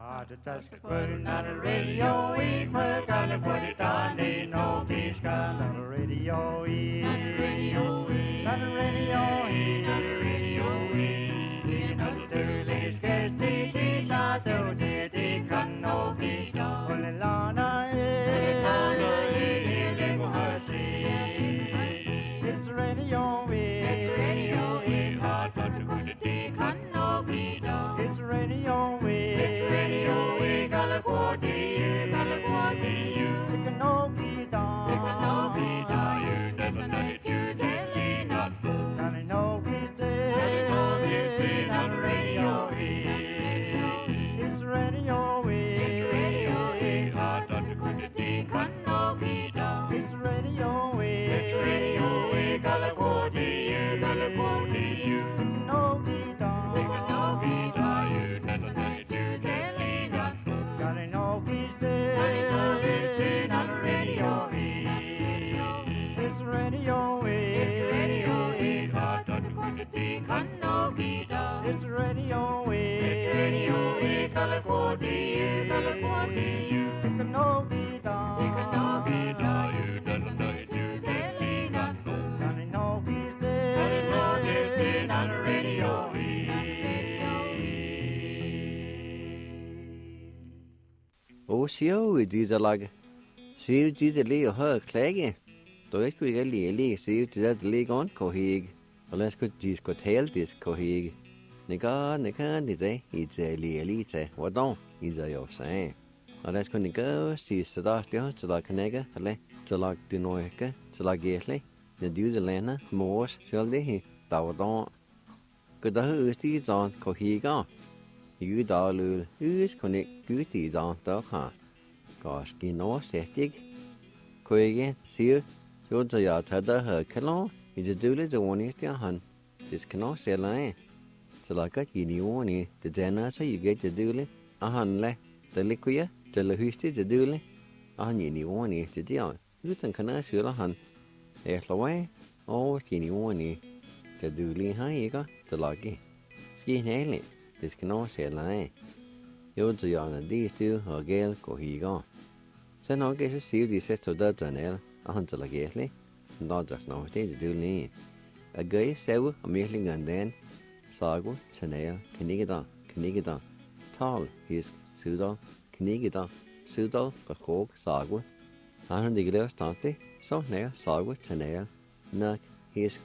Just putting on the radio, we put on the put it on, ain't no peace on the radio, not the radio, not the radio, not the radio, not the sterling, guess they did not do they can no be done. Only Lana, it's the radio, it's the radio, hard but the good they can no be done. It's the radio, Siêu đi ra lại siêu đi để lấy hơi klage tôi cứ cái lấy siêu đi ra lấy con cô hig và cứ đi có theo đi cô hig nè cái đi thế đi chơi lấy chơi và đâu đi chơi ở sao và cứ nè cái si sa đó thì cho là cái này cái phải cho là từ nói cái cho là ghét lấy nè điều gì lên á mua cho lấy tàu đó cái đó là cái gì cô hig á cứ đó luôn cái này cứ tí đó đó hả có cái nó sẽ tiếc coi cái xíu cho tôi giờ thấy đó hơi cái nó thì tôi lấy cho anh ấy tiếng Hàn thì cái nó sẽ lại cho là cái gì nhiều này thì giờ nó sẽ cái cho tôi lấy Hàn lấy tôi lấy cái cho là huy thì tôi lấy nhiều này thì tiếc cứ thằng cái nó sửa là Hàn để rồi cái nhiều này thì tôi lấy hay cái cho là cái này này thì cái nó sẽ lại yo tôi giờ là đi xíu ở cái của hì con sẽ nói cái xíu thì sẽ cho đỡ cho nên anh cho là cái đấy nó just nói thế thì đưa đi ở cái xíu ở miếng lên gần đen sao cũng cho nên cái này đó tall his sưu đó cái đó sưu đó có khổ sao cũng anh đi cái đó start thế sau này sao cũng cho nên nấc his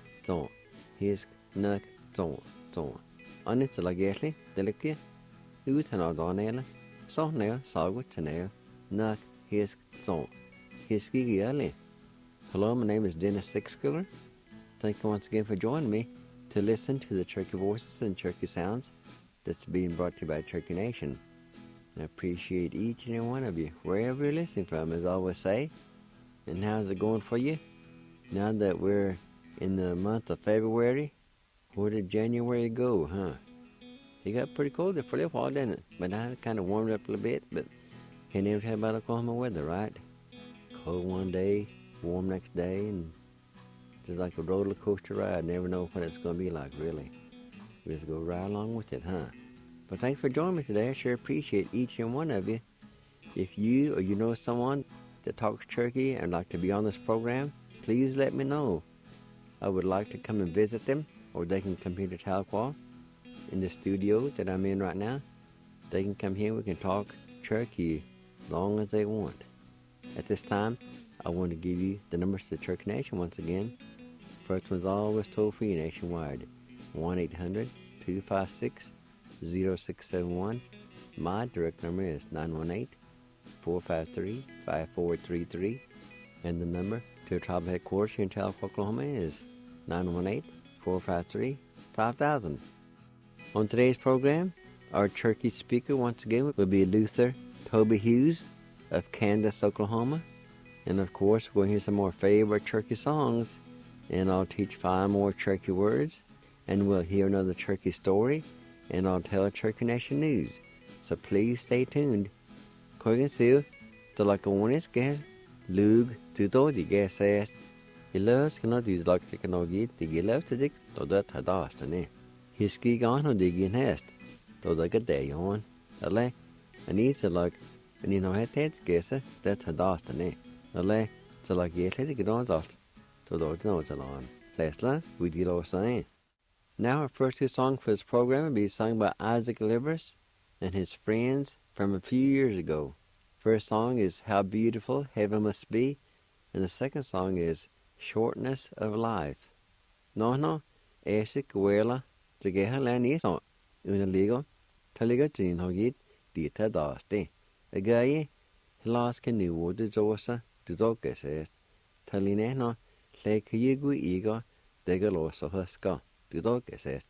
nấc to anh cho là cái đấy để cái út thằng đó này là sau này sao cũng cho nên nấc his cái này. Hello, my name is Dennis Sixkiller. Thank you once again for joining me to listen to the Cherokee Voices and Cherokee Sounds that's being brought to you by Cherokee Nation. I appreciate each and every one of you, wherever you're listening from, as I always say. And how's it going for you? Now that we're in the month of February, where did January go, huh? It got pretty cold there for a little while, didn't it? But now it kind of warmed up a little bit, but can't even tell about Oklahoma weather, right? Cold one day, warm next day, and just like a roller coaster ride. Never know what it's going to be like, really. We just go right along with it, huh? But thanks for joining me today. I sure appreciate each and one of you. If you or you know someone that talks Cherokee and like to be on this program, please let me know. I would like to come and visit them, or they can come here to Tahlequah in the studio that I'm in right now. They can come here. We can talk Cherokee as long as they want. At this time, I want to give you the numbers to the Cherokee Nation once again. First one's always toll-free nationwide, 1-800-256-0671. My direct number is 918-453-5433. And the number to the tribal headquarters here in Tahlequah, Oklahoma is 918-453-5000. On today's program, our Cherokee speaker once again will be Luther Toby Hughes of Candace, Oklahoma. And of course, we'll hear some more favorite Cherokee songs, and I'll teach 5 more Cherokee words, and we'll hear another Cherokee story, and I'll tell a Cherokee Nation news. So please stay tuned. Koigan siêu, tôi là công an cái lug từ tôi thì cái xe, cái lớp cái nó thì là cái nó gì thì cái lớp thì cái tôi đã thay đổi rồi nè. Hiski gone nó đi cái nest, tôi đã cái để on, đấy, and eat a like, and you know, head heads guess it, that's a dust in it. No lay, it's like, yes, let's get on dust. To those know it's a lawn. Leslie, we deal over saying. Now, our first song for this program will be sung by Isaac Livers and his friends from a few years ago. First song is How Beautiful Heaven Must Be, and the second song is Shortness of Life. No, Isaac Wela, to get her land is on, in a legal, Taliga Jean Hogit, Dita Dasti. A guy, Hilas Canoe would the Zosa, the dog says, Talineno, Lake Yigu Ego, Degalos of Huska, the dog says.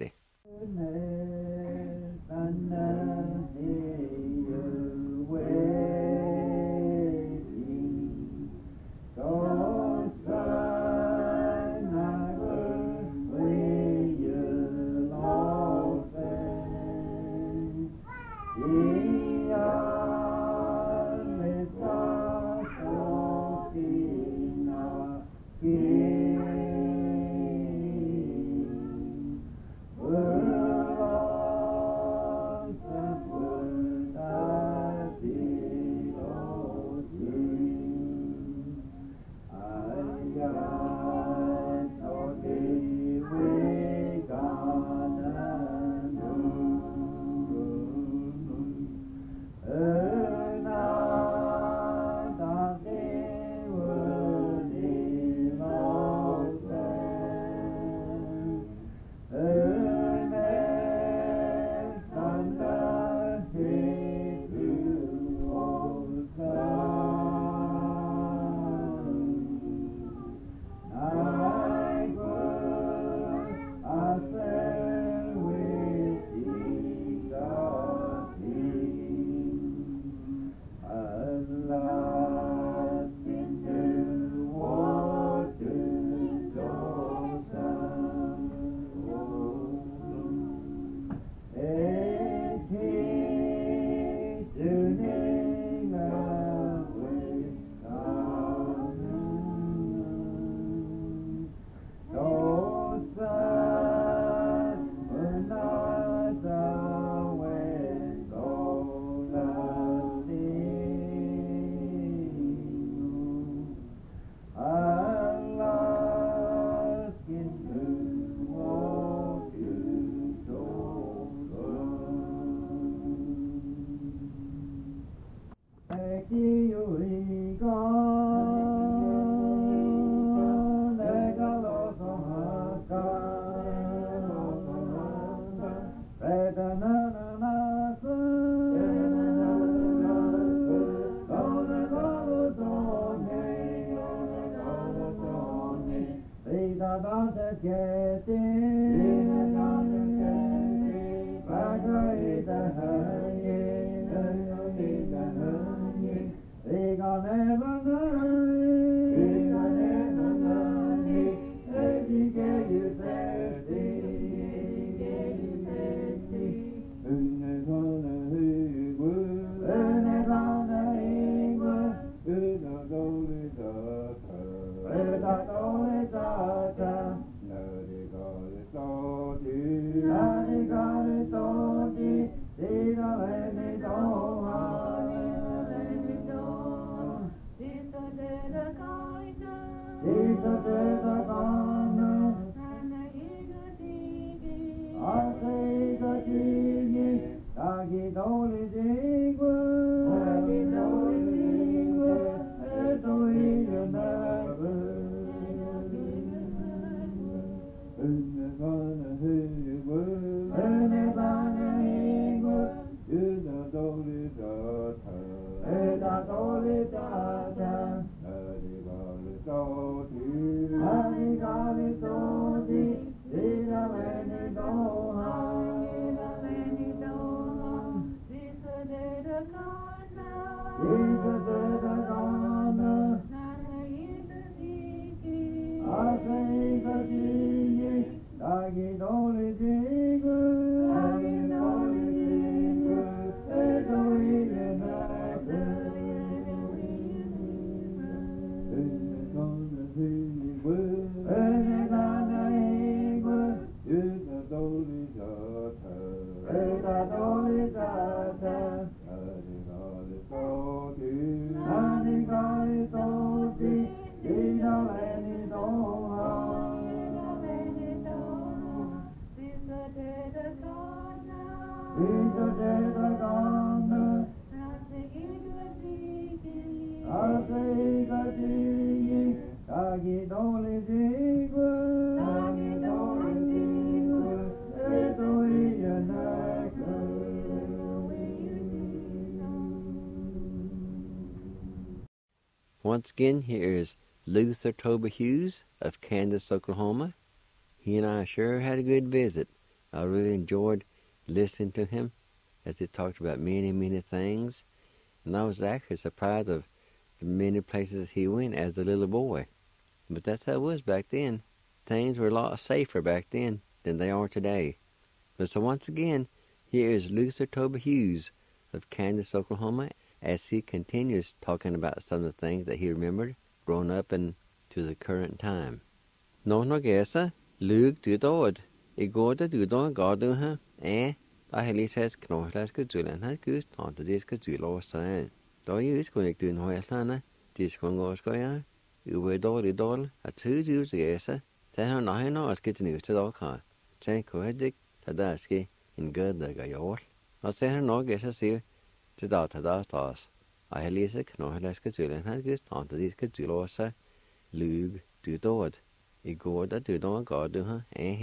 Once again, here is Luther Toba Hughes of Candace, Oklahoma. He and I sure had a good visit. I really enjoyed listening to him as he talked about many, many things. And I was actually surprised of the many places he went as a little boy. But that's how it was back then. Things were a lot safer back then than they are today. But so once again, here is Luther Toba Hughes of Candace, Oklahoma, as he continues talking about some of the things that he remembered growing up into the current time. Nó gesa, Luke du dod. I går det du dod gardu ha. Da helis has knohlas ka zulan ha kus tante dis ka zulo sa. Da yus konik du no helana. Dis kon gosko ya. Uwe dol a tu du gesa. Ta ha na no as kit nu ta dol ka. Ta ko hedik ta daski in gad ga yol. Na ta ha no gesa si ta da tas. I helis ka knohlas ka zulan ha kus tante dis ka zulo sa. Luke du dod. I går det du dod gardu ha.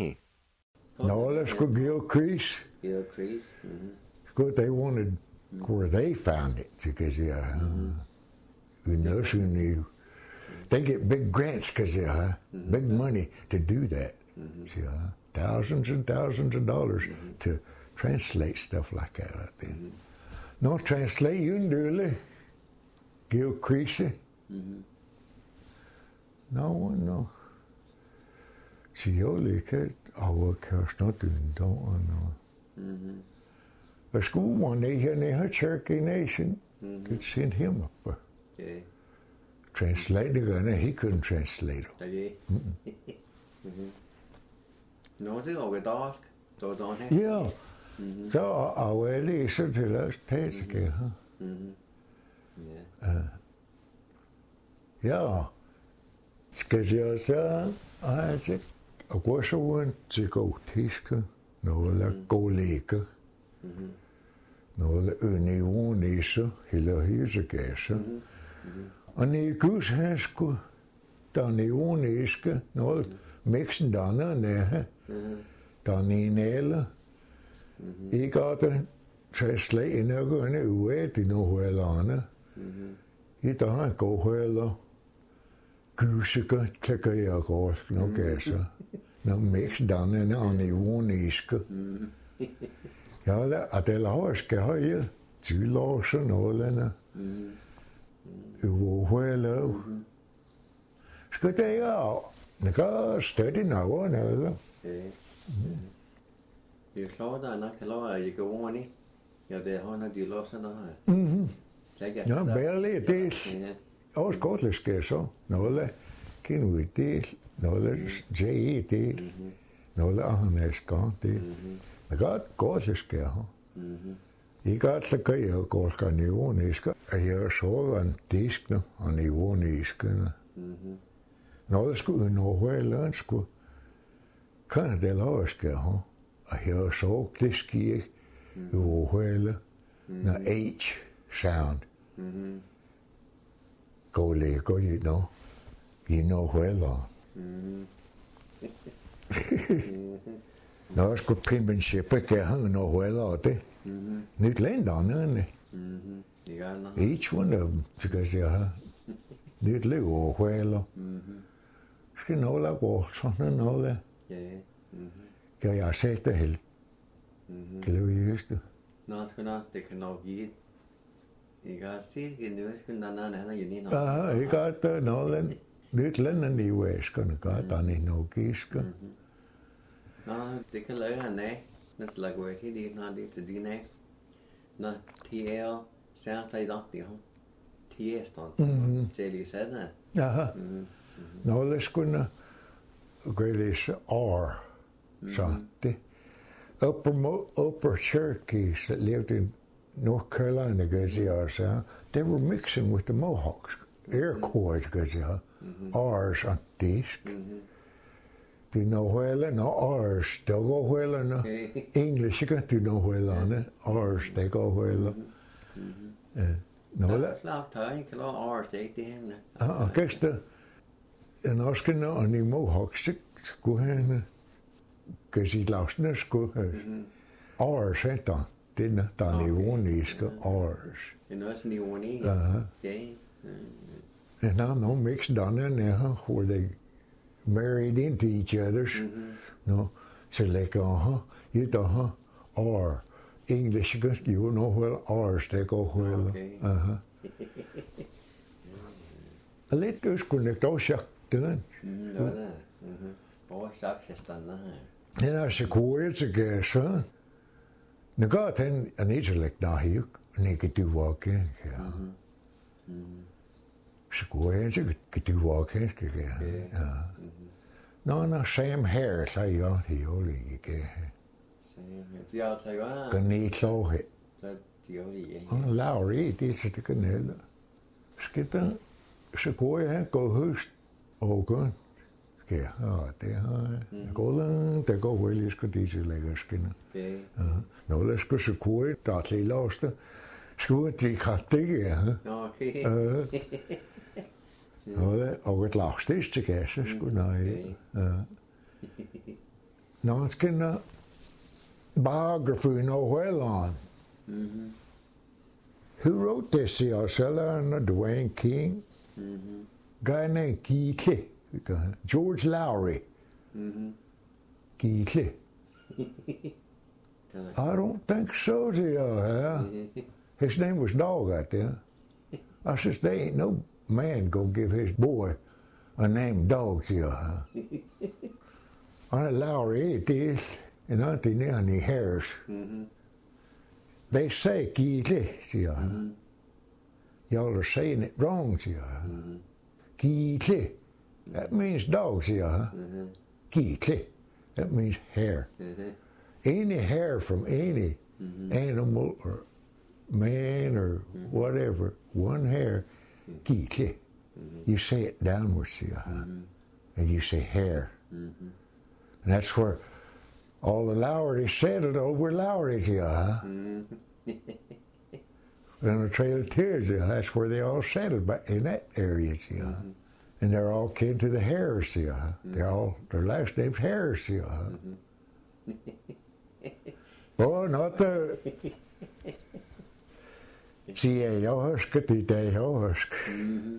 No, let's go Gilcrease. Gilcrease. Good, they wanted where they found it because we know who knew. They get big grants because big money to do that. See, thousands and thousands of dollars to translate stuff like that out there. No, translate you can do it. Gilcrease. No. See, you like it. Oh, kanske not doing don't. A school one day here in the Cherokee Nation could send him up. Translate the gun, he couldn't translate them. No, det går dark. Yeah. So I will listen to those tapes again, Yeah. Because you said, I said, I was a one to go tiska, no la collega, no la unionisa, hila hisa gesa. And the goose has go down the uniska, no mixen dana nehe, down the nela. I got a translate in a gun away to know where lana. I don't go where Kusika klikker jeg godt nok altså. Når mix danne an I woniske. Ja, det laver skal have tylåsen nålene. Uohøjløv. Skal det ja, det kan støtte noget eller. Det slår der nok lov at jeg går ind. Ja, det har når de låser noget. Ja, bærlig det. Også godt lidt skal så. Noget kan vi det, noget J det, noget andet skal det. Men godt lidt skal ha. I godt så kan jeg godt skal niveauiske. Jeg så en disk nu, og niveauiske. Noget skulle noget eller skulle. Kan det lov skal ha. Og jeg så det sker uohøjle, når H sound. Go Lego, you know well. Nå, skulle penmanship ikke have no well det. Nyt land on Each one of them, because they have nyt lego well. Skal nå la gå sådan noget. Kan jeg se det helt? Kan du huske det? Nå, skal nok det kan nok give. I got see in the West Nana you need I got no nyt land i West kan got on in no giska. No, det kan lade han af. Når det lager til det når det til din af. Når TL særligt i dag det har. TS står. Til lige sådan. Aha. No, det skulle gå læse R. Så det. upper Cherokees that lived in North Carolina, they were mixing with the Mohawks. Iroquois, ours on disk. Du know well, no ours, they go well, no English, you can't do no well on it. Ours, they go well. No, that. Klart tøj, kan lov overstække det her. Og gæster, en også og i Mohawks, skulle han, kan sige, lavsene skulle have. Ours, der. Det er der nivåniske ours. Det er også nivåniske. Okay. And now no mixed down in there, where they married into each other's. No, so like, you or English, you know well, ours, they go well. A little connect all shack done. All shacks is done. And I said, it's a guess, huh? The God then an intellect now here, and he could do walking. Så kan du walk hen, skal jeg. Nå, same hair, så jeg det jo ikke. De har taget kan I klog her. Så de jo lige. Og laver det så det kan heller. Skal der så går jeg gå høst og gå. Skal jeg? Det har jeg. Der går vel jeg skal det til lægge skinner. Nå, der skal så gå der til låste. Skulle det kraft ikke, Okay. Og et lavstis til gasse, skulle nej. Nå, skal der biography know well on. Who wrote this here? Seller Dwayne King. Guy named Geetley. George Lowry. Geetley. I don't think so, His name was Dog out there. I says, there ain't no man gonna give his boy a name Dog, I Lowry, it is, and Auntie Nanny Harris. They say Geetley, Y'all are saying it wrong, Geetley. That means dog, Geetley. That means hair. Any hair from any animal or man or whatever, one hair, Geetley. You say it downwards, and you say hair. And that's where all the Lowry settled over Lowry, And the Trail of Tears, that's where they all settled, in that area, And they're all kin to the Harris, their last name's Harris, Oh, not the... See, jeg husker det, jeg husker.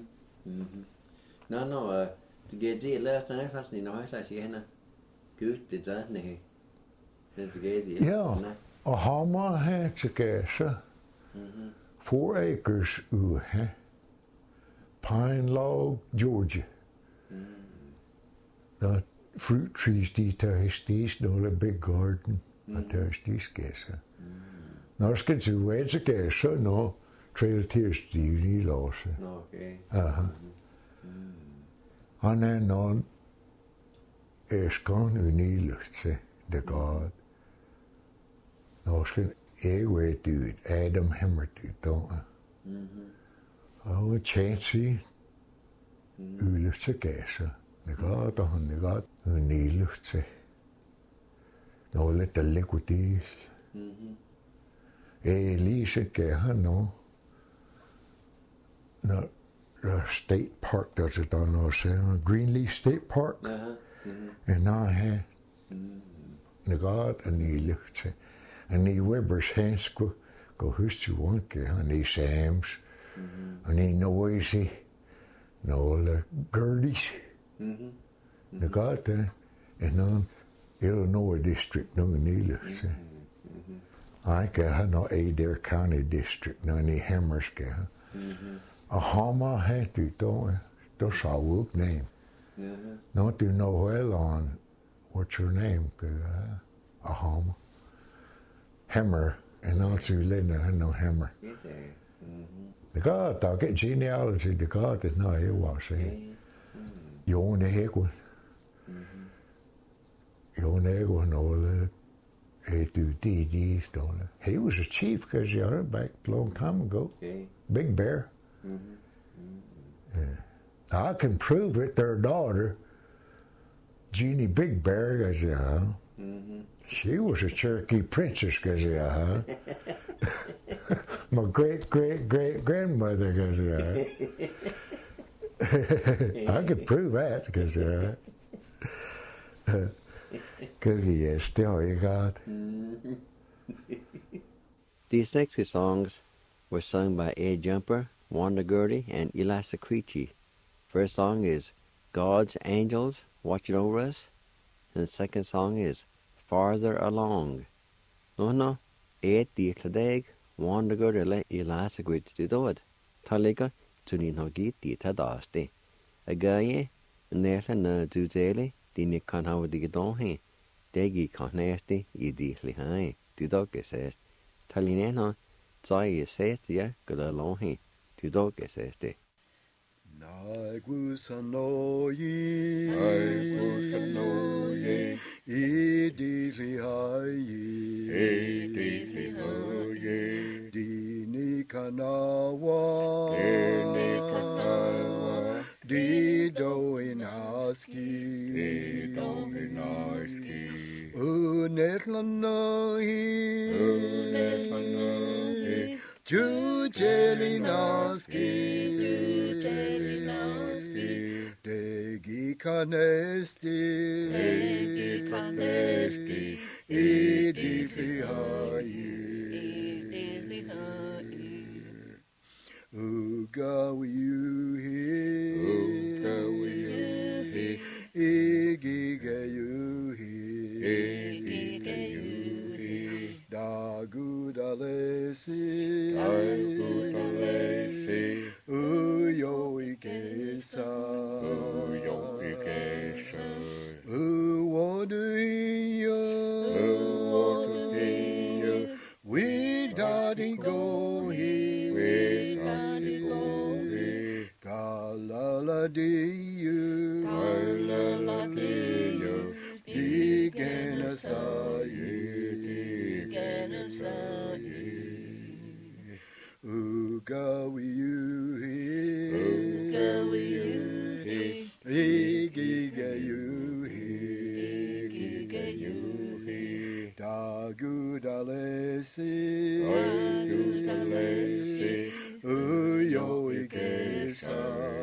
No, det giver det lærte den faktisk i noget slags igen. Gud, det sådan ikke. Det giver det. Ja, og hammer her til gasse. 4 acres ude her. Pine Log, Georgia. The fruit trees, de tager nogle big garden, og tager stis gasse. Når skal til ude til gasse, når Trail til stil i låse. Okay. Han er nogen æskeren unilugt til det godt. Når skal jeg være dyrt, Adam Hammer dyrt, og Chansey ulugt til gasse. Det godt, og han er godt unilugt til. Når lidt der ligger det. Elise gav han nu. Når State Park, der noget sådan, Greenleaf State Park. Og når han det godt, og ni lugt til. Og ni Webbers han skulle gå huske til Wonke, og ni Sams, og ni Noisy, nogle Gerties. Det godt, og når Illinois District, nogle ni lugt til. I gav han noget Adair County District, når ni Hammers gav. Og Hammer had du don't saw work name. Not do know well on what's your name, a Hammer. Hammer, and also Linda no Hammer. The God talk it genealogy, the God that no he was saying. You own the Hegwin. You own the Hegwin all A2DD stolen. He was a chief because you heard back a long time ago. Okay. Big Bear. I can prove it. Their daughter, Jeannie Big Bear, goes, she was a Cherokee princess, goes, My great-great-great-grandmother, goes, I could prove that, because he is still you got. These 60 songs were sung by Ed Jumper, Wanda Gurdy, and Eli Secrechi. First song is God's Angels Watching Over Us, and the second song is Farther Along. No, Ed di Cladeg, Wanda Gurdy, le Eli Secrechi di dod. Taliga, tunin hogi di tadasti. A gaye, nela na duzeli, di ni kan hawa di gedonhe. Degi kan nesti, I di lihai, di dog sest. Talinena, zai sest ya, gula lonhe, di dog sesti. Naigusanoi, idilihai, dini kanawa, dido inaski, unetlanoi, jujelinaski, Degi kanesti, idilihai, ugawiyuhi, igigayuhi, dagudalesi, uyoikesa, uwoduhiya, widadigohi, kalaladiyu, digenasayi, ugawiyuhi, igigayuhi, dagudalesi, uyoikesa,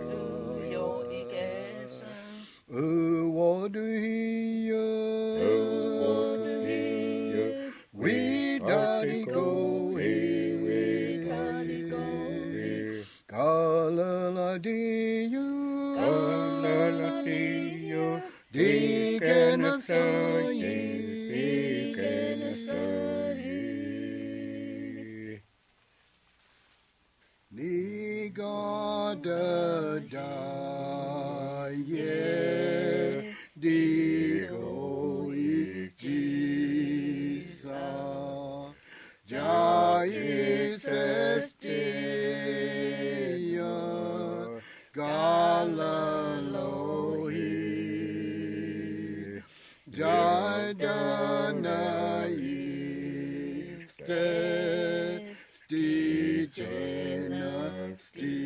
uwoduhiya, widadigohi, kalaladiyu, digenasayi, Nigadadaye, digoitisa, jaisestia, galalohi, jadanai, sti,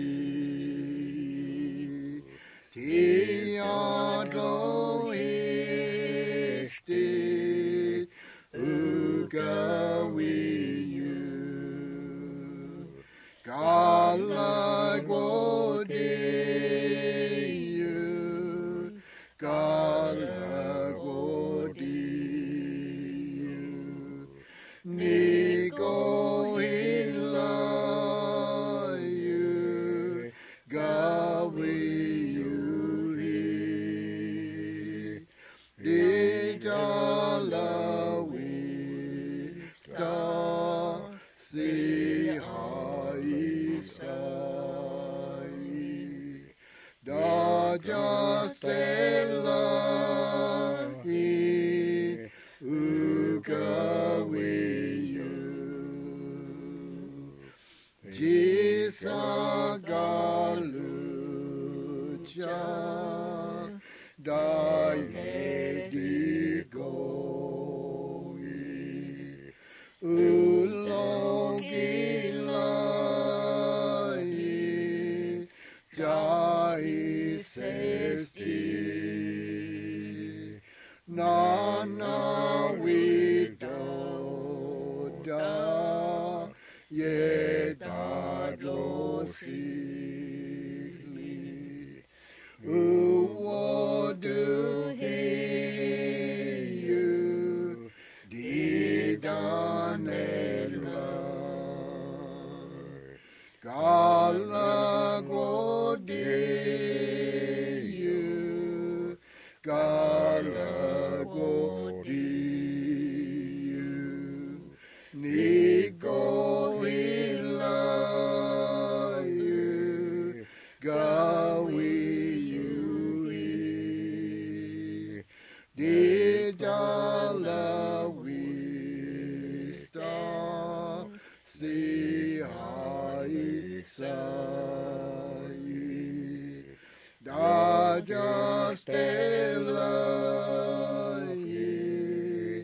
tiadloisti, ugawiyu, galagwodiyu, galagwodiyu, nigohilayu, gawiyuhi, didalawi, star, sihaisai, dajastelahi, ugawiyu, jisagalucha, dailedigohi, yet but low sickly. What do you did on it Lord? Galagodiyu, Galagodiyu, Nigo ilayu, Gawiyu, Dijala vista, si hai sai, da just elai,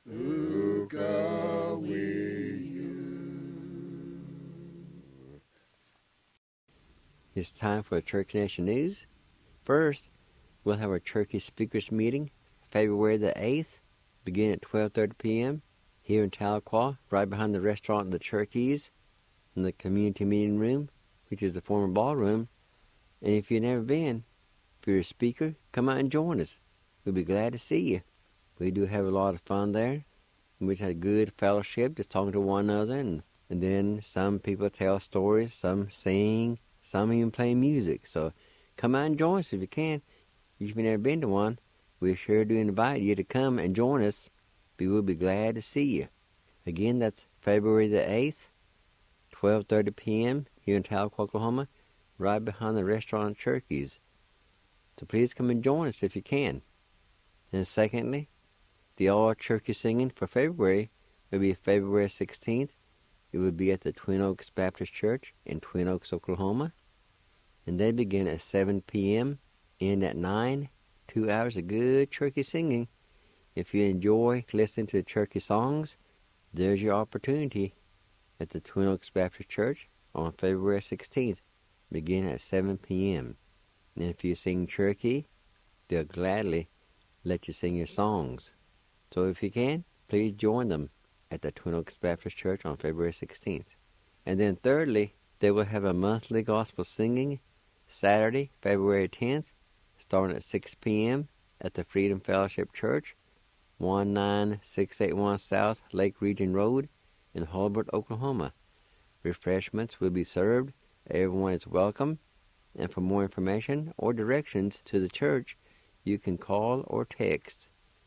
It's time for Turkey Nation News. First, we'll have our Turkey Speakers Meeting, February the 8th, beginning at 12:30 p.m. here in Tahlequah, right behind the restaurant The Turkeys, in the community meeting room, which is the former ballroom. And if you've never been, if you're a speaker, come out and join us. We'll be glad to see you. We do have a lot of fun there. We just had good fellowship, just talking to one another, and then some people tell stories, some sing, some even play music. So come out and join us if you can. If you've never been to one, we sure do invite you to come and join us. We will be glad to see you. Again, that's February the 8th, 12:30 p.m. here in Tahlequah, Oklahoma, right behind the restaurant Turkeys. So please come and join us if you can. And secondly, the all turkey singing for February will be February 16th. It will be at the Twin Oaks Baptist Church in Twin Oaks, Oklahoma. And they begin at 7 p.m., end at 9, 2 hours of good turkey singing. If you enjoy listening to turkey songs, there's your opportunity at the Twin Oaks Baptist Church on February 16th, begin at 7 p.m. And if you sing turkey, they'll gladly let you sing your songs. So if you can, please join them at the Twin Oaks Baptist Church on February 16th. And then thirdly, they will have a monthly gospel singing Saturday, February 10th, starting at 6 p.m. at the Freedom Fellowship Church, 19681 South Lake Region Road in Hulbert, Oklahoma. Refreshments will be served. Everyone is welcome. And for more information or directions to the church, you can call or text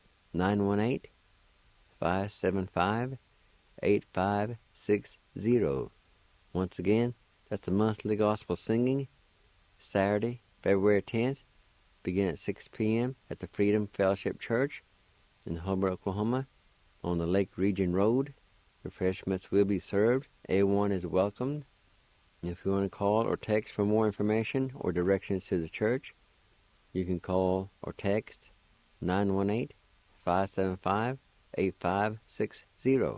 918-575-8560. Once again, that's the monthly gospel singing, Saturday, February 10th, begin at 6 p.m. at the Freedom Fellowship Church in Hulbert, Oklahoma, on the Lake Region Road. Refreshments will be served. Everyone is welcomed. If you want to call or text for more information or directions to the church, you can call or text 918-575-8560.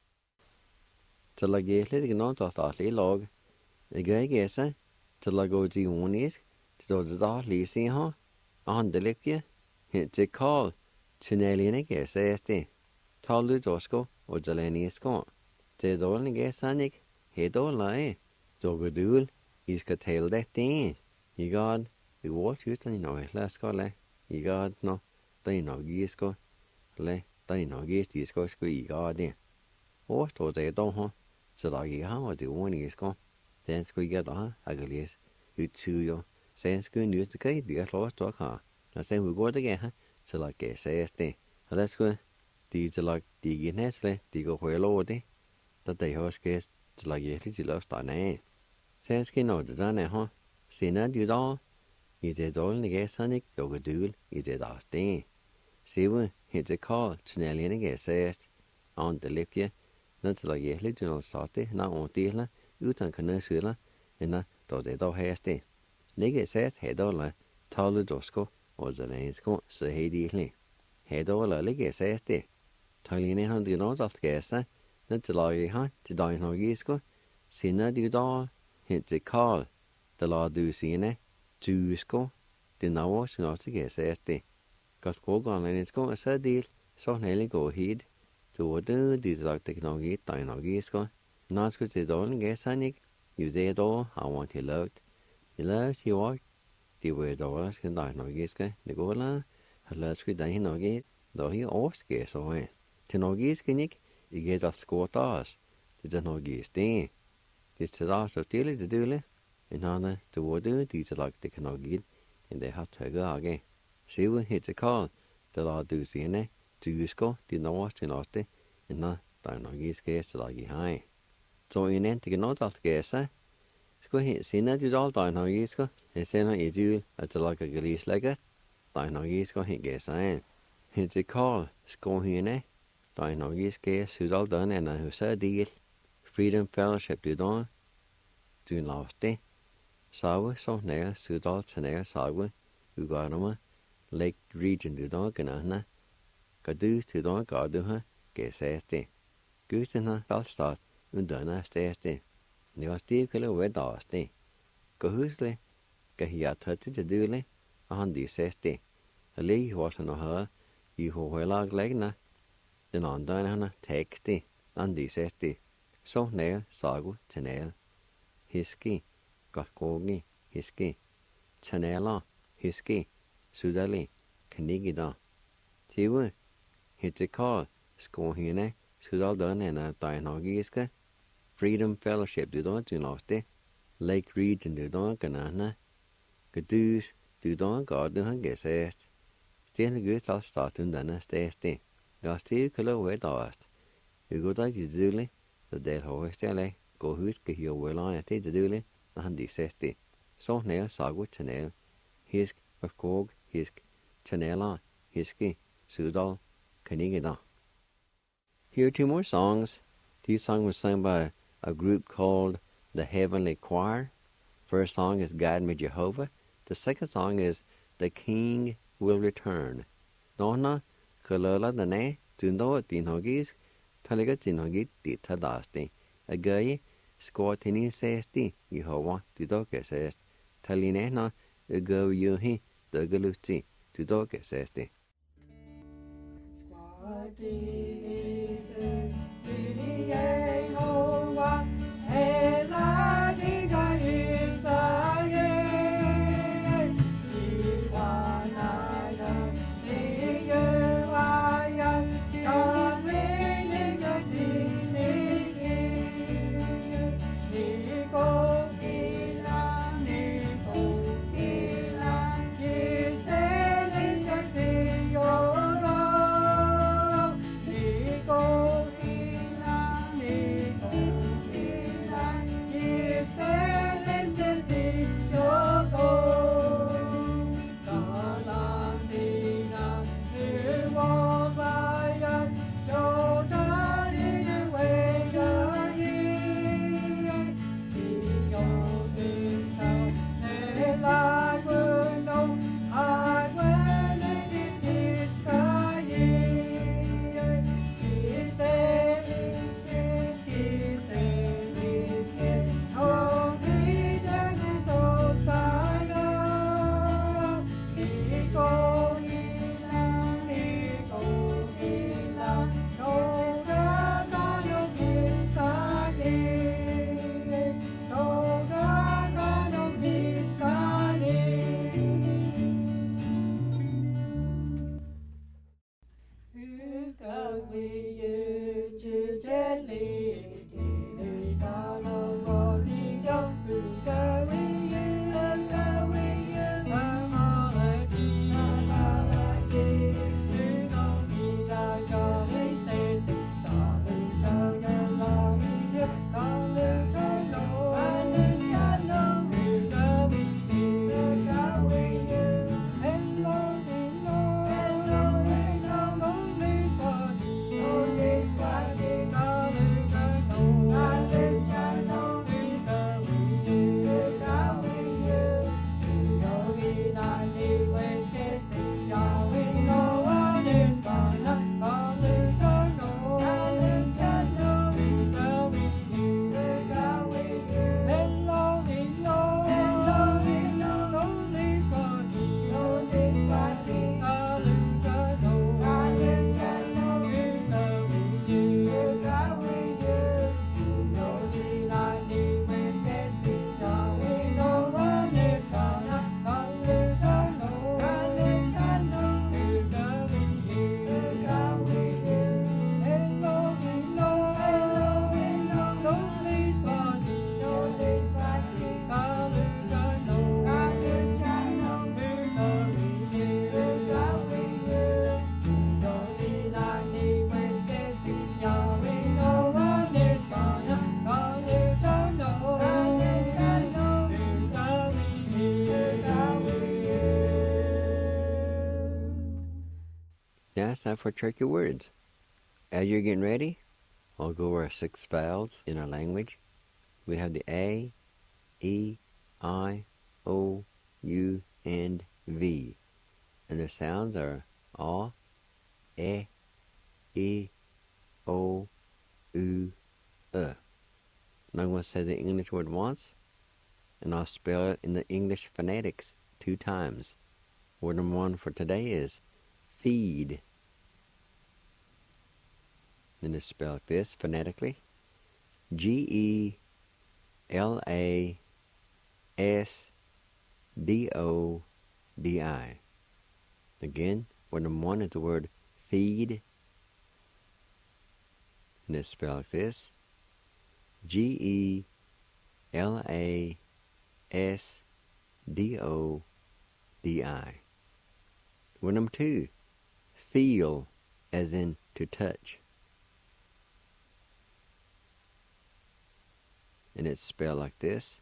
Till gäsligt gnått att statlig lag. Grej gäsa till gå till unis till det statliga sig ha. Andelikje inte call tunnelene gäsa este. Talu dosko och jalenisko. Till dolne gäsanik hedolai. Dogadul iska tail dette. Igad vi walk ut den no lasko le. Igad no dino gisko le dino gisko sko igad. Och då det då ha. Så där jag har det unisco. Sen ska jag då aglis utsuyo. Sen ska nu det kai det låt då ka. Och sen vi går det här så där det sägs det. Och det ska det så där det ginäsle det går hela det. Det har skett så där det lite löst nej. Sen ska nå det där ha. Sen det då i det dåliga sanik och dul i det där det. Se vi heter call tunnelene sägs on the lipje. När det är lite något satte när hon delar utan kan nösla ena då det då häste. Lägger ses hedola talu dosko och det ensko så hedili. Hedola lägger ses det. Taline han det något att gäsa när det lager han till dagen nog gisko. Sinna du då inte call det la du sine tusko det nå så något att gäsa det. Gott gången ensko så del så nälig gå hit. Då det lag teknologi, teknologisko, Nå skulle til dårlig gæsanik, jo det dår, I want to love. I love you walk, det var dårlig, skal der nok skal, det går la, har lavet skulle der nok der er årske så her. Til nok skal ikke, I get alt skort os, det er nok det. Det til der så stille det døle, en anden, det var det, de så lagt det kan nok give, en det har tøgget af. Se hvor helt til kald, der er du sine, du skal, de når til næste, en der er nok skal så lagt i hej. Så en end det noget alt gæsa, skulle helt sinde du der er nok skal, en sender I du at der lagt gris lægget, der er nok skal helt gæsa en. Helt til kald, skal hende, der er nok skal sydal den en huset del. Freedom Fellowship du der, du lavste. Sawe så nær sydal til nær sawe, ugarnoma, Lake Region du der genahna, gadu til der gadu ha, gæsaste. Guden har valgstart, undana stæste. Det var stiv kælde veddaste. Gå husle, ga hiat høtte til dule, og han de sæste. Og lige var sådan her, I hovelag lægna. Den andre han tekste, han de sæste. Så nær sagu til nær. Hiski, godt gogi, hiski. Tanala, hiski, sudali, kanigida. Tive, hitikal, skohine, sudaldan en dainagiske. Freedom Fellowship du der laste. Lake Region du der ganana. Gadus du der gardu han gæsast. Stjerne gøst al statun denne stæste. Jeg stiv kælder veddaast. Vi går der til døle, så del højstjæle, gå huske her velejre til døle, når han de sæste. Så nær sagu til nær. Hisk, skog, hisk, tanela, hiske, sudal, kanigida. Here are two more songs. These songs were sung by a group called the Heavenly Choir. First song is Guide Me Jehovah. The second song is The King Will Return. Donna, kalala dane, tundo tinhogis, taliga tinhogit ditadasti. Agaye, squatini sesti, Jehovah, tudoke sest. Talinehna, go yuhi, the galuti, tudoke sesti. Now it's time for tricky words. As you're getting ready, I'll go over our 6 vowels in our language. We have the A, E, I, O, U, and V. And their sounds are A, E, O, U, And I'm going to say the English word once, and I'll spell it in the English phonetics 2 times. Word number 1 for today is feed. And it's spelled like this phonetically. G-E-L-A-S-D-O-D-I. Again, word number 1 is the word feed. And it's spelled like this. G-E-L-A-S-D-O-D-I. Word number 2, feel, as in to touch. And it's spelled like this.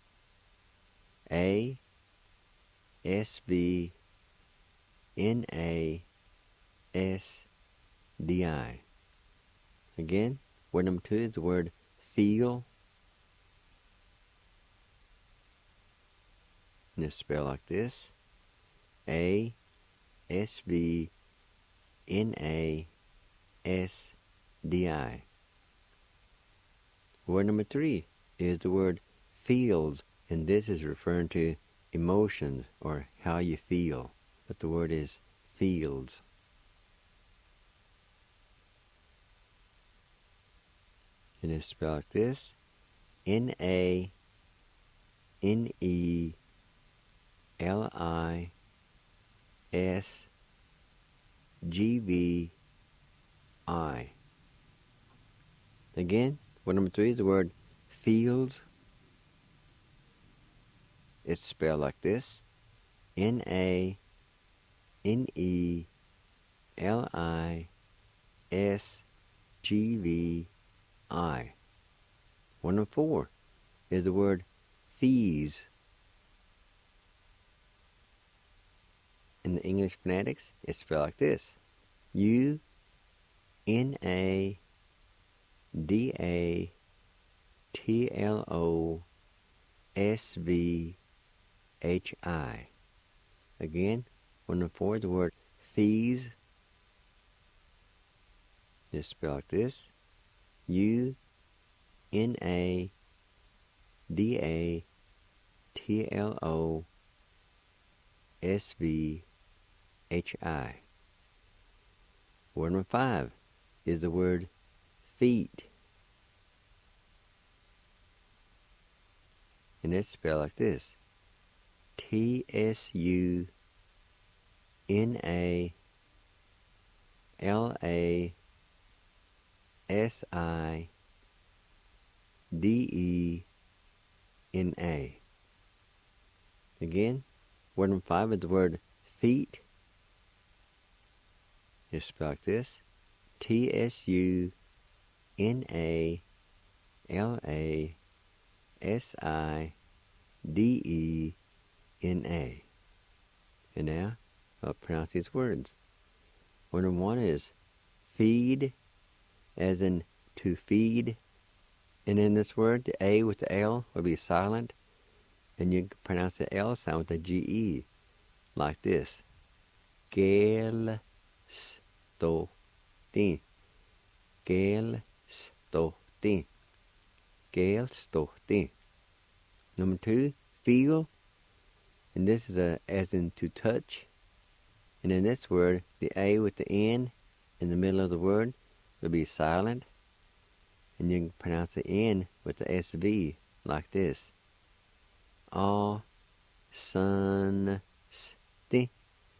A-S-V-N-A-S-D-I. Again, word number 2 is the word feel. And it's spelled like this. A-S-V-N-A-S-D-I. Word number 3 is the word feels, and this is referring to emotions or how you feel. But the word is feels. And it's spelled like this. N-A-N-E-L-I-S-G-V-I. Again, word number 3 is the word feels. It's spelled like this. N-A-N-E-L-I-S-G-V-I. Word number 4 is the word fees. In the English phonetics, it's spelled like this. U-N-A-D-A-T-L-O-S-V-H-I. Again, word number 4 is the word fees. It's spelled like this. U-N-A-D-A-T-L-O-S-V-H-I. Word number 5 is the word feet. And it's spelled like this. T-S-U-N-A-L-A-S-I-D-E-N-A. Again, word number 5 is the word feet. It's spelled like this. T-S-U-N-A-L-A-S-I-D-E-N-A. And now, I'll pronounce these words. Word number 1 is feed, as in to feed. And in this word, the A with the L will be silent. And you can pronounce the L sound with the G-E, like this. Gel-sto-tin. Gel-sto-tin. Gel-sto-tin. Number 2, feel. And this is as in to touch. And in this word, the A with the N in the middle of the word will be silent. And you can pronounce the N with the SV like this. A-sun-sti.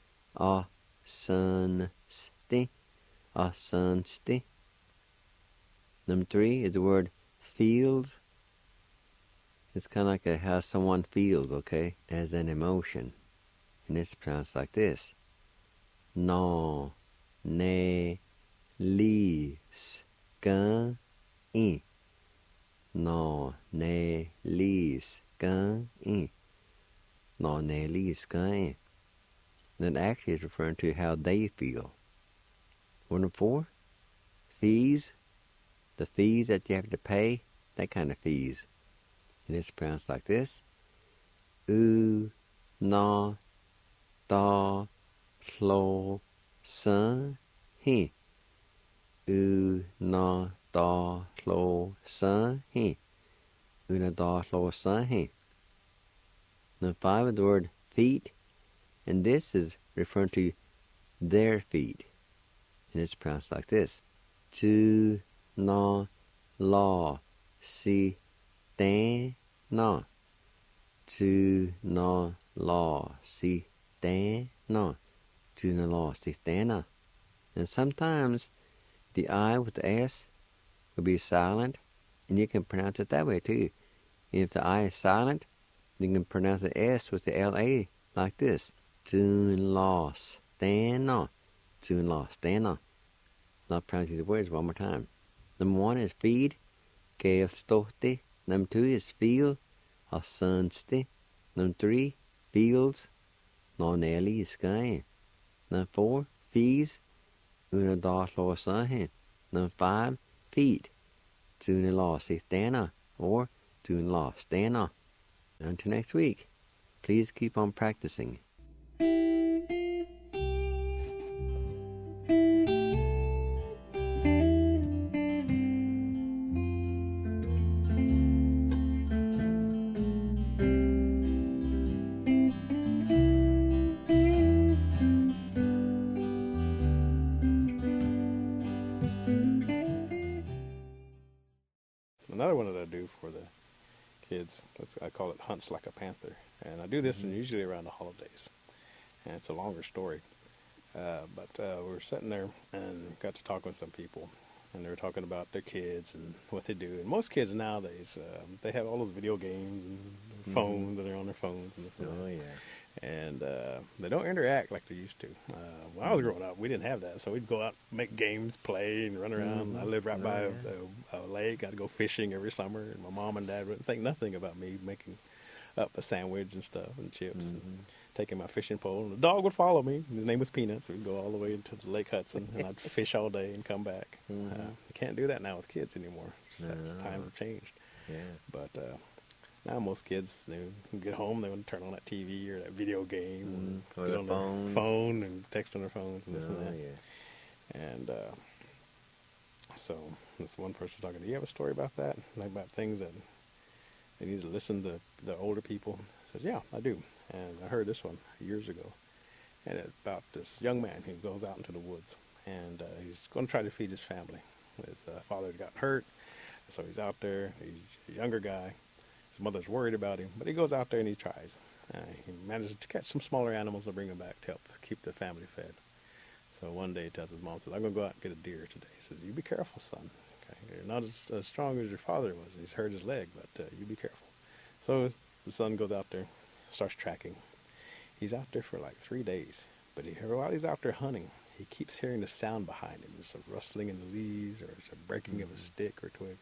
A-sun-sti. A-sun-sti. Number 3 is the word feels. It's kind of like how someone feels, okay, as an emotion. And it's pronounced like this. No, ne, li, skan, in. No, ne, li, skan, in. No, ne, li, skan, in. That actually is referring to how they feel. Number 4, fees. The fees that you have to pay, that kind of fees. And it's pronounced like this. U, na, da, hlo, sun, he. U, na, da, hlo, sun, he. U, na, da, hlo, sun, he. Number 5 is the word feet. And this is referring to their feet. And it's pronounced like this. Tu, na, la, si, dan, na. Tu, na, la, si, dan, na. Tu, na, la, si, dan, na. And sometimes the I with the S will be silent, and you can pronounce it that way too. And if the I is silent, you can pronounce the S with the LA like this. Tu, la, stan, na. Tu, la, stan, na. I'll pronounce these words one more time. Number 1 is feed, gael stote. Number 2 is feel, a sunste. Number 3, fields, non eli sky. Number 4, fees, una da lo sahe. Number 5, feet, tuna la stana, or tuna la stana. Until next week, please keep on practicing. Another one that I do for the kids, I call it Hunts Like a Panther. And I do this one usually around the holidays. And it's a longer story. But we were sitting there and got to talk with some people. And they were talking about their kids and what they do. And most kids nowadays, they have all those video games and phones, and they're on their phones and this and that. Oh, yeah. And they don't interact like they used to. When I was growing up, we didn't have that, so we'd go out, make games, play, and run around. I lived right by a lake. I'd go fishing every summer, and my mom and dad wouldn't think nothing about me making up a sandwich and stuff and chips and taking my fishing pole. And the dog would follow me. His name was Peanuts. So we'd go all the way to the Lake Hudson, and I'd fish all day and come back. You can't do that now with kids anymore. Times have changed. Yeah. But now most kids, they get home, they want to turn on that TV or that video game, or get their on phones. their phone and text on their phones and this and that. Yeah. And so this one person was talking, do you have a story about that? Like about things that they need to listen to the older people? I said, yeah, I do. And I heard this one years ago. And it's about this young man who goes out into the woods. And he's going to try to feed his family. His father got hurt, so he's out there. He's a younger guy. His mother's worried about him, but he goes out there and he tries. He manages to catch some smaller animals to bring them back to help keep the family fed. So one day he tells his mom, says, I'm going to go out and get a deer today. He says, you be careful, son. Okay? You're not as strong as your father was. He's hurt his leg, but you be careful. So the son goes out there, starts tracking. He's out there for like 3 days, but while he's out there hunting, he keeps hearing the sound behind him. There's a rustling in the leaves, or there's a breaking of a stick or twig.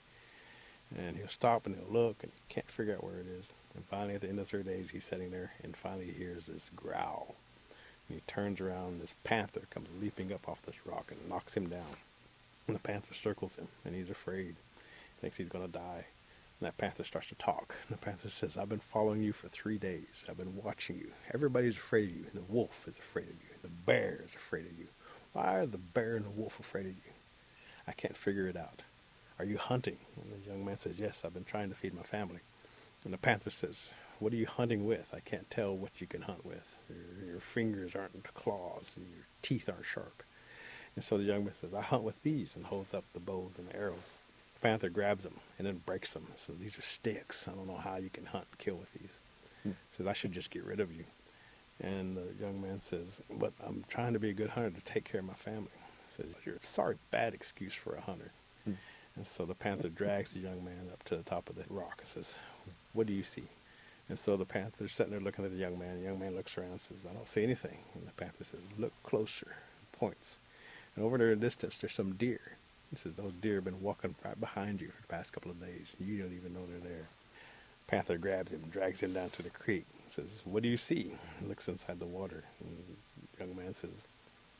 And he'll stop and he'll look, and he can't figure out where it is. And finally, at the end of 3 days, he's sitting there, and finally he hears this growl. And he turns around, and this panther comes leaping up off this rock and knocks him down. And the panther circles him, and he's afraid. Thinks he's going to die. And that panther starts to talk. And the panther says, I've been following you for 3 days. I've been watching you. Everybody's afraid of you. And the wolf is afraid of you. And the bear is afraid of you. Why are the bear and the wolf afraid of you? I can't figure it out. Are you hunting? And the young man says, yes, I've been trying to feed my family. And the panther says, what are you hunting with? I can't tell what you can hunt with. Your fingers aren't claws, and your teeth aren't sharp. And so the young man says, I hunt with these, and holds up the bows and the arrows. The panther grabs them and then breaks them. Says, these are sticks. I don't know how you can hunt and kill with these. Says, I should just get rid of you. And the young man says, but I'm trying to be a good hunter to take care of my family. Says, you're a sorry, bad excuse for a hunter. And so the panther drags the young man up to the top of the rock and says, what do you see? And so the panther's sitting there looking at the young man. The young man looks around and says, I don't see anything. And the panther says, look closer. Points. And over there in the distance, there's some deer. He says, those deer have been walking right behind you for the past couple of days. You don't even know they're there. Panther grabs him and drags him down to the creek. He says, what do you see? He looks inside the water. And the young man says,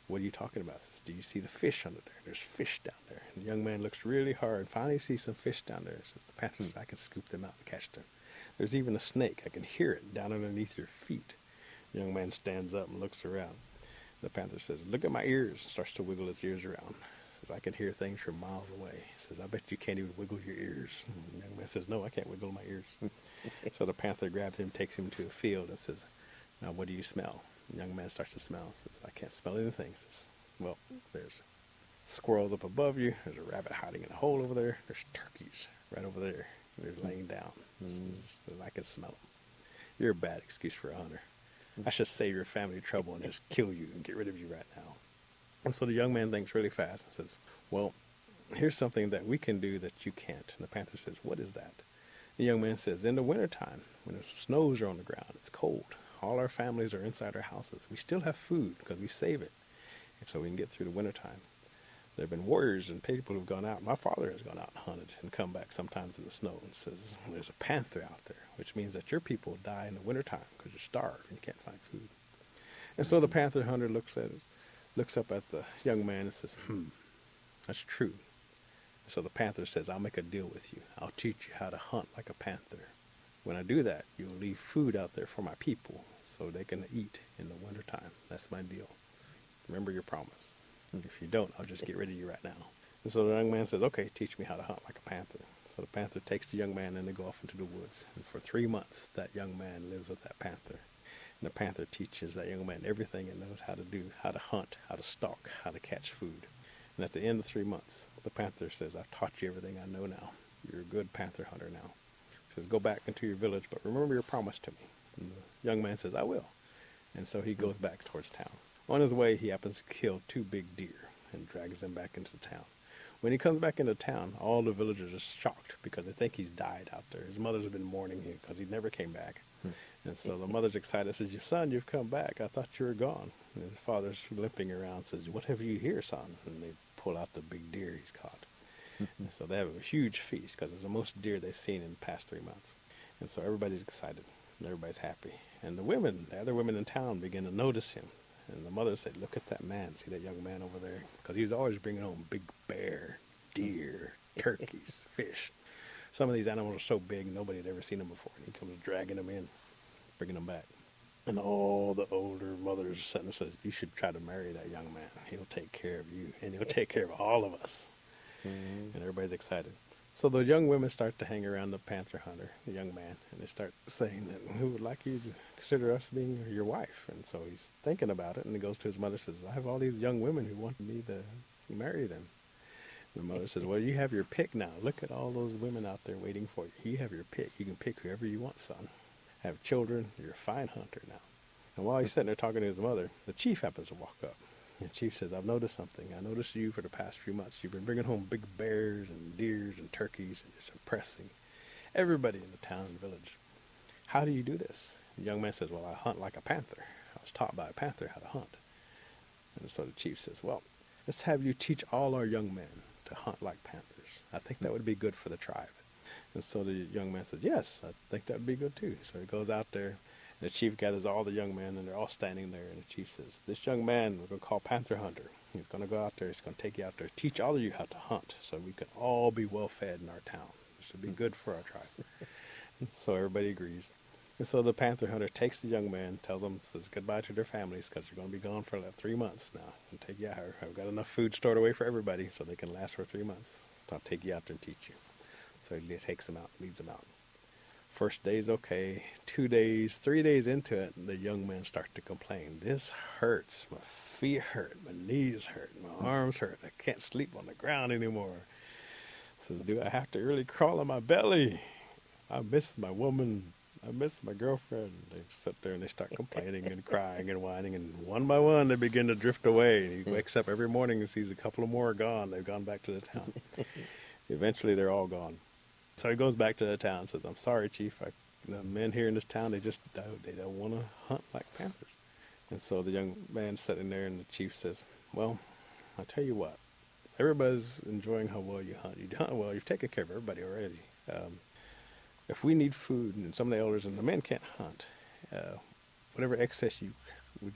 what are you talking about? Says, do you see the fish under there? There's fish down there. And the young man looks really hard. Finally sees some fish down there. Says, the panther says, I can scoop them out and catch them. There's even a snake. I can hear it down underneath your feet. The young man stands up and looks around. The panther says, look at my ears. Starts to wiggle his ears around. Says, I can hear things from miles away. Says, I bet you can't even wiggle your ears. And the young man says, no, I can't wiggle my ears. So the panther grabs him, takes him to a field and says, now what do you smell? The young man starts to smell. Says, I can't smell anything. Says, well, there's squirrels up above you. There's a rabbit hiding in a hole over there. There's turkeys right over there. They're laying down. Says, I can smell them. You're a bad excuse for a hunter. I should save your family trouble and just kill you and get rid of you right now. And so the young man thinks really fast and says, well, here's something that we can do that you can't. And the panther says, what is that? The young man says, in the wintertime, when the snows are on the ground, it's cold. All our families are inside our houses. We still have food because we save it. And so we can get through the wintertime. There have been warriors and people who've gone out. My father has gone out and hunted and come back sometimes in the snow and says, there's a panther out there, which means that your people die in the wintertime because you're starved and you can't find food. And so the panther hunter looks up at the young man and says, that's true. So the panther says, I'll make a deal with you. I'll teach you how to hunt like a panther. When I do that, you'll leave food out there for my people so they can eat in the wintertime. That's my deal. Remember your promise. If you don't, I'll just get rid of you right now. And so the young man says, okay, teach me how to hunt like a panther. So the panther takes the young man and they go off into the woods. And for 3 months, that young man lives with that panther. And the panther teaches that young man everything it knows how to do, how to hunt, how to stalk, how to catch food. And at the end of 3 months, the panther says, I've taught you everything I know now. You're a good panther hunter now. He says, go back into your village, but remember your promise to me. And the young man says, I will. And so he goes back towards town. On his way, he happens to kill 2 big deer and drags them back into the town. When he comes back into town, all the villagers are shocked because they think he's died out there. His mother's been mourning him because he never came back. And so the mother's excited, says, your son, you've come back. I thought you were gone. And his father's limping around, says, what have you here, son? And they pull out the big deer he's caught. And so they have a huge feast because it's the most deer they've seen in the past 3 months. And so everybody's excited and everybody's happy. And the other women in town begin to notice him. And the mother said, look at that man. See that young man over there? Because he was always bringing home big bear, deer, turkeys, fish. Some of these animals are so big, nobody had ever seen them before. And he comes dragging them in, bringing them back. And all the older mothers sitting there says, you should try to marry that young man. He'll take care of you, and he'll take care of all of us. And everybody's excited. So the young women start to hang around the panther hunter, the young man, and they start saying that, who would like you to consider us being your wife? And so he's thinking about it, and he goes to his mother and says, I have all these young women who want me to marry them. And the mother says, well, you have your pick now. Look at all those women out there waiting for you. You have your pick. You can pick whoever you want, son. Have children. You're a fine hunter now. And while he's sitting there talking to his mother, the chief happens to walk up. And the chief says, I've noticed something. I noticed you for the past few months. You've been bringing home big bears and deers and turkeys, and it's impressing everybody in the town and village. How do you do this? The young man says, well, I hunt like a panther. I was taught by a panther how to hunt. And so the chief says, well, let's have you teach all our young men to hunt like panthers. I think that would be good for the tribe. And so the young man says, yes, I think that would be good too. So he goes out there. And the chief gathers all the young men, and they're all standing there. And the chief says, this young man we're going to call Panther Hunter. He's going to go out there. He's going to take you out there, teach all of you how to hunt so we can all be well fed in our town. This would be good for our tribe. So everybody agrees. And so the Panther Hunter takes the young man, tells them, says goodbye to their families because you're going to be gone for like 3 months now. And take you out. I've got enough food stored away for everybody so they can last for 3 months. So I'll take you out there and teach you. So he takes them out, leads them out. First day's okay. 2 days, 3 days into it, the young men start to complain. This hurts. My feet hurt. My knees hurt. My arms hurt. I can't sleep on the ground anymore. Says, do I have to really crawl on my belly? I miss my woman. I miss my girlfriend. They sit there and they start complaining and crying and whining. And one by one, they begin to drift away. He wakes up every morning and sees a couple of more gone. They've gone back to the town. Eventually, they're all gone. So he goes back to the town and says, I'm sorry, Chief. The men here in this town, they don't want to hunt like panthers. And so the young man's sitting there, and the chief says, well, I'll tell you what. Everybody's enjoying how well you hunt. You hunt well. You've taken care of everybody already. If we need food, and some of the elders and the men can't hunt, whatever excess would you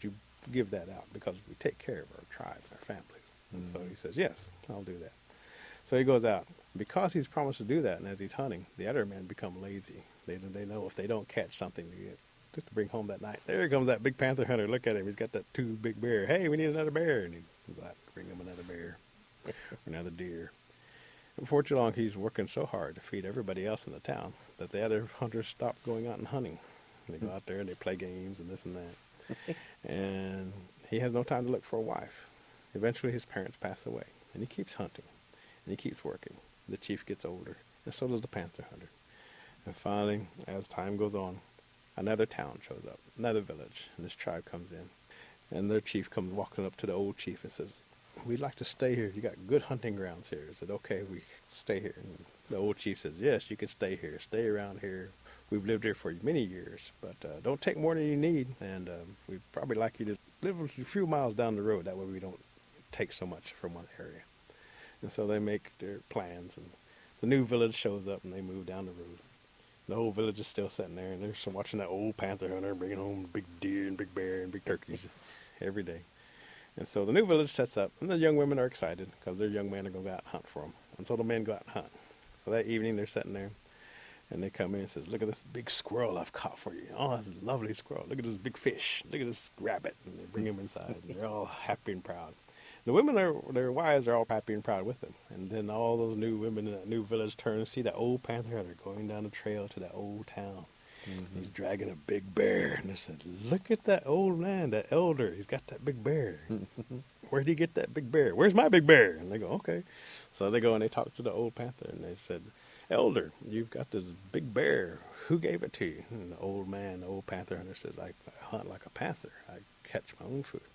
give that out because we take care of our tribes, our families. And so he says, yes, I'll do that. So he goes out. Because he's promised to do that, and as he's hunting, the other men become lazy. They know if they don't catch something just to bring home that night. There comes that big panther hunter. Look at him. He's got that 2 big bear. Hey, we need another bear. And he goes out and bring him another bear, another deer. And before too long, he's working so hard to feed everybody else in the town that the other hunters stop going out and hunting. They go out there and they play games and this and that. And he has no time to look for a wife. Eventually, his parents pass away, and he keeps hunting, and he keeps working. The chief gets older, and so does the panther hunter. And finally, as time goes on, another town shows up, another village, and this tribe comes in. And their chief comes walking up to the old chief and says, we'd like to stay here. You got good hunting grounds here. Is it okay we stay here? And the old chief says, yes, you can stay here. Stay around here. We've lived here for many years, but don't take more than you need. And we'd probably like you to live a few miles down the road. That way we don't take so much from one area. And so they make their plans, and the new village shows up, and they move down the road. The whole village is still sitting there, and they're watching that old panther hunter bringing home big deer and big bear and big turkeys every day. And so the new village sets up, and the young women are excited because their young men are going to go out and hunt for them. And so the men go out and hunt. So that evening they're sitting there, and they come in and says, look at this big squirrel I've caught for you. Oh, that's a lovely squirrel. Look at this big fish. Look at this rabbit. And they bring him inside, and they're all happy and proud. The women, their wives are all happy and proud with them. And then all those new women in that new village turn and see that old panther hunter going down the trail to that old town. Mm-hmm. He's dragging a big bear. And they said, look at that old man, that elder. He's got that big bear. Where'd he get that big bear? Where's my big bear? And they go, okay. So they go and they talk to the old panther. And they said, elder, you've got this big bear. Who gave it to you? And the old man, the old panther hunter says, I hunt like a panther. I catch my own food.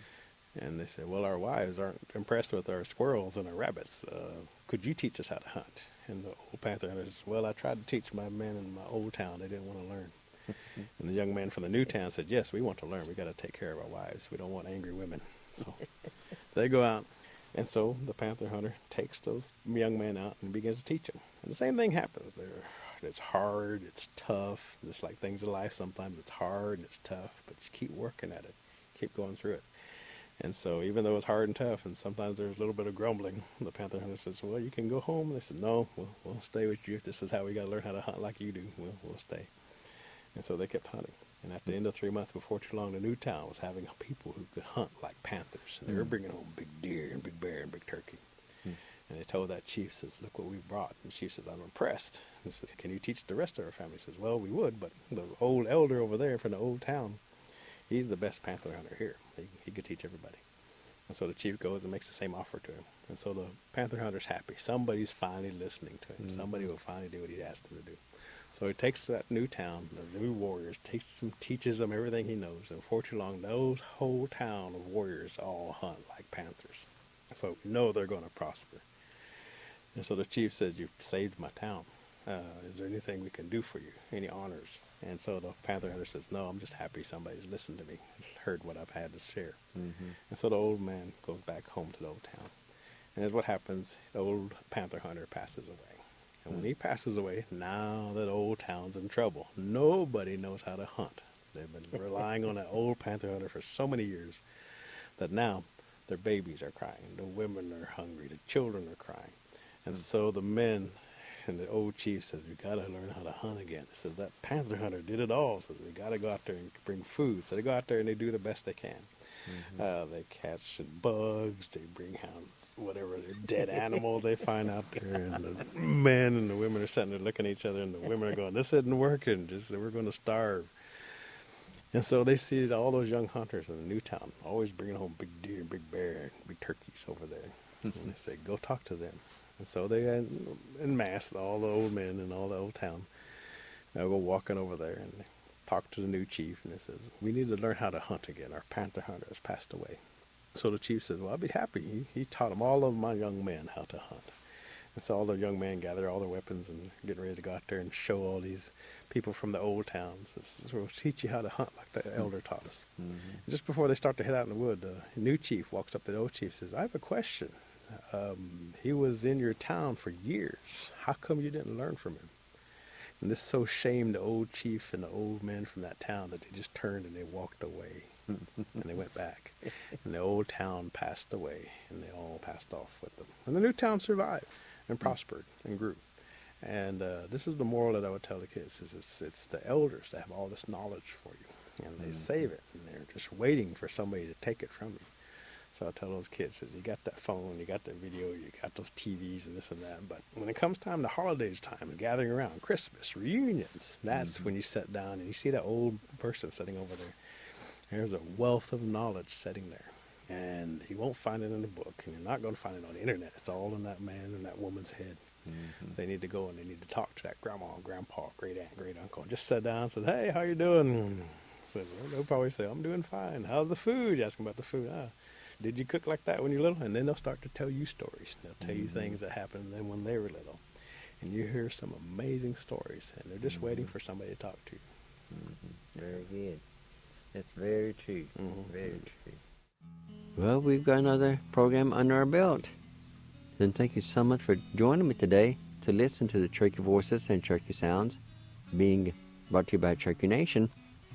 And they said, well, our wives aren't impressed with our squirrels and our rabbits. Could you teach us how to hunt? And the old panther hunter says, well, I tried to teach my men in my old town. They didn't want to learn. And the young man from the new town said, yes, we want to learn. We got to take care of our wives. We don't want angry women. So they go out. And so the panther hunter takes those young men out and begins to teach them. And the same thing happens. It's hard. It's tough. Just like things in life, sometimes it's hard and it's tough. But you keep working at it. Keep going through it. And so even though it's hard and tough, and sometimes there's a little bit of grumbling, the panther hunter says, well, you can go home. And they said, no, we'll stay with you. If this is how we got to learn how to hunt like you do, we'll stay. And so they kept hunting. And at the end of 3 months, before too long, the new town was having people who could hunt like panthers. And they were bringing home big deer and big bear and big turkey. And they told that chief, says, look what we brought. And the chief says, I'm impressed. And he says, can you teach the rest of our family? He says, well, we would, but the old elder over there from the old town, he's the best panther hunter here. He could teach everybody. And so the chief goes and makes the same offer to him. And so the panther hunter's happy. Somebody's finally listening to him. Somebody will finally do what he asked them to do. So he takes that new town, the new warriors, teaches them everything he knows. And before too long, those whole town of warriors all hunt like panthers. So we know they're going to prosper. And so the chief says, you've saved my town. Is there anything we can do for you? Any honors? And so the panther hunter says, no, I'm just happy somebody's listened to me, heard what I've had to share. And so the old man goes back home to the old town. And as what happens, the old panther hunter passes away. And when he passes away, now that old town's in trouble. Nobody knows how to hunt. They've been relying on that old panther hunter for so many years that now their babies are crying. The women are hungry. The children are crying. And so the men and the old chief says, we got to learn how to hunt again. He says, that panther hunter did it all. Says, we got to go out there and bring food. So they go out there and they do the best they can. They catch bugs. They bring out whatever dead animals they find out there. And the men and the women are sitting there looking at each other. And the women are going, this isn't working. We're going to starve. And so they see all those young hunters in the new town always bringing home big deer, big bear, and big turkeys over there. And they say, go talk to them. And so they en masse, all the old men and all the old town. They'll go walking over there and talk to the new chief. And he says, we need to learn how to hunt again. Our panther hunter has passed away. So the chief says, well, I'll be happy. He taught all of my young men how to hunt. And so all the young men gather all their weapons and getting ready to go out there and show all these people from the old towns. This is, we'll teach you how to hunt like the elder taught us. Just before they start to head out in the wood, the new chief walks up to the old chief and says, I have a question. He was in your town for years. How come you didn't learn from him? And this so shamed the old chief and the old men from that town that they just turned and they walked away. And they went back. And the old town passed away, and they all passed off with them. And the new town survived and prospered and grew. And this is the moral that I would tell the kids, is it's the elders that have all this knowledge for you. And they save it, and they're just waiting for somebody to take it from you. So I tell those kids, you got that phone, you got that video, you got those TVs and this and that. But when it comes time to holidays time and gathering around, Christmas, reunions, that's when you sit down and you see that old person sitting over there. There's a wealth of knowledge sitting there. And you won't find it in a book, and you're not going to find it on the internet. It's all in that man and that woman's head. They need to go and they need to talk to that grandma, grandpa, great aunt, great uncle. Just sit down and say, hey, how you doing? So they'll probably say, I'm doing fine. How's the food? You ask them about the food. Did you cook like that when you were little? And then they'll start to tell you stories. They'll tell you things that happened then when they were little. And you hear some amazing stories, and they're just waiting for somebody to talk to you. Very good. That's very true. Very true. Well, we've got another program under our belt. And thank you so much for joining me today to listen to the Cherokee Voices and Cherokee Sounds being brought to you by Cherokee Nation.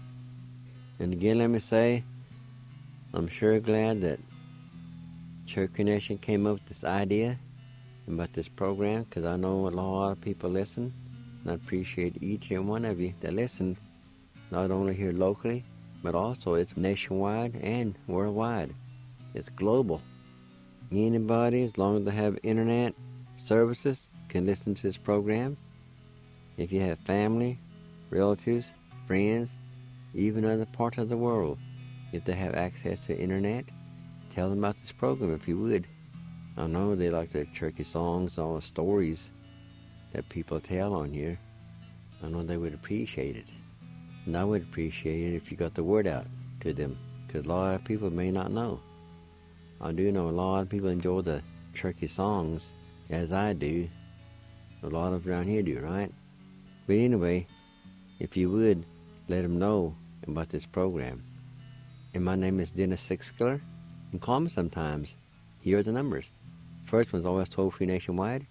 And again, let me say, I'm sure glad that Cherokee Nation came up with this idea about this program, because I know a lot of people listen, and I appreciate each and one of you that listen, not only here locally, but also it's nationwide and worldwide. It's global. Anybody, as long as they have internet services, can listen to this program. If you have family, relatives, friends, even other parts of the world, if they have access to internet, tell them about this program if you would. I know they like the Cherokee songs, all the stories that people tell on here. I know they would appreciate it. And I would appreciate it if you got the word out to them, because a lot of people may not know. I do know a lot of people enjoy the Cherokee songs, as I do. A lot of around here do, right? But anyway, if you would, let them know about this program. And my name is Dennis Sixskiller, and call me sometimes. Here are the numbers. First one's always toll-free nationwide,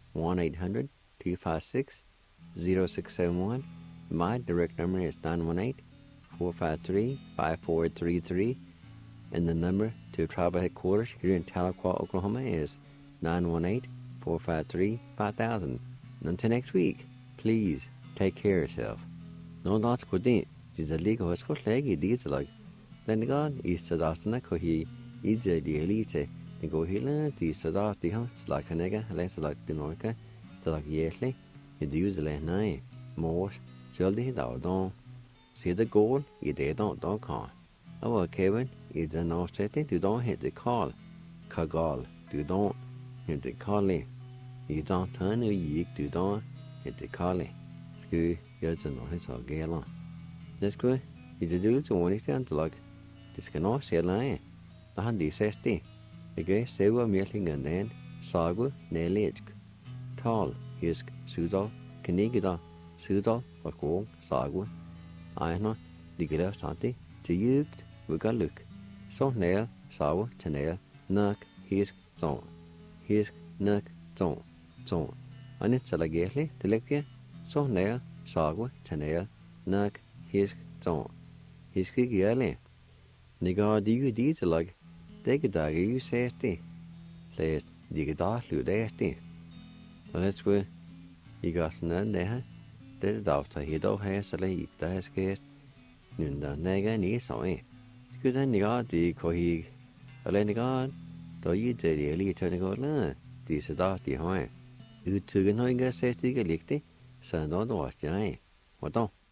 1-800-256-0671. My direct number is 918-453-5433. And the number to tribal headquarters here in Tahlequah, Oklahoma is 918-453-5000. Until next week, please take care of yourself. No lots could think, this is legal as could leg it is like. Then God is to the Asana Kohi, is the elite, the go healer, the Sada, the house like a nigger, less like the Norca, the like yearly, it usually nine, more, surely don't. See the goal, you don't call. Our Kevin is an offsetting to don't hit the call. Kagal, to don't hit the calling. You don't turn your yeek to don't hit the calling. Screw, you're the noise or gale. That's good. Is a dude to one extent to like this can all say line. The handy 60. The gay several milking and then sagu, nelich. Tall, his Sudol, Canigida, Sudol, or Kong, sagu. I know the girl started to you. We got look. So nail, saw, nail, nuck, his zone. His nuck, zone. And it's a gately, the lecture. So nail, saw, nail, nuck, his zone. His kick early. Nigga, do you deeds like? Take a dog, you say, says, dig it off, you dasty. So that's where you got none there. There's a doctor, he don't have a leak, that's case. Nunda, nega, knee, so eh. Cứ thế này thì coi ở lên này tôi ý chơi địa lý chơi này là thì sẽ đó thì hỏi từ cái nói cái sẽ thì cái liệt đấy sao đó đó chơi, hoạt động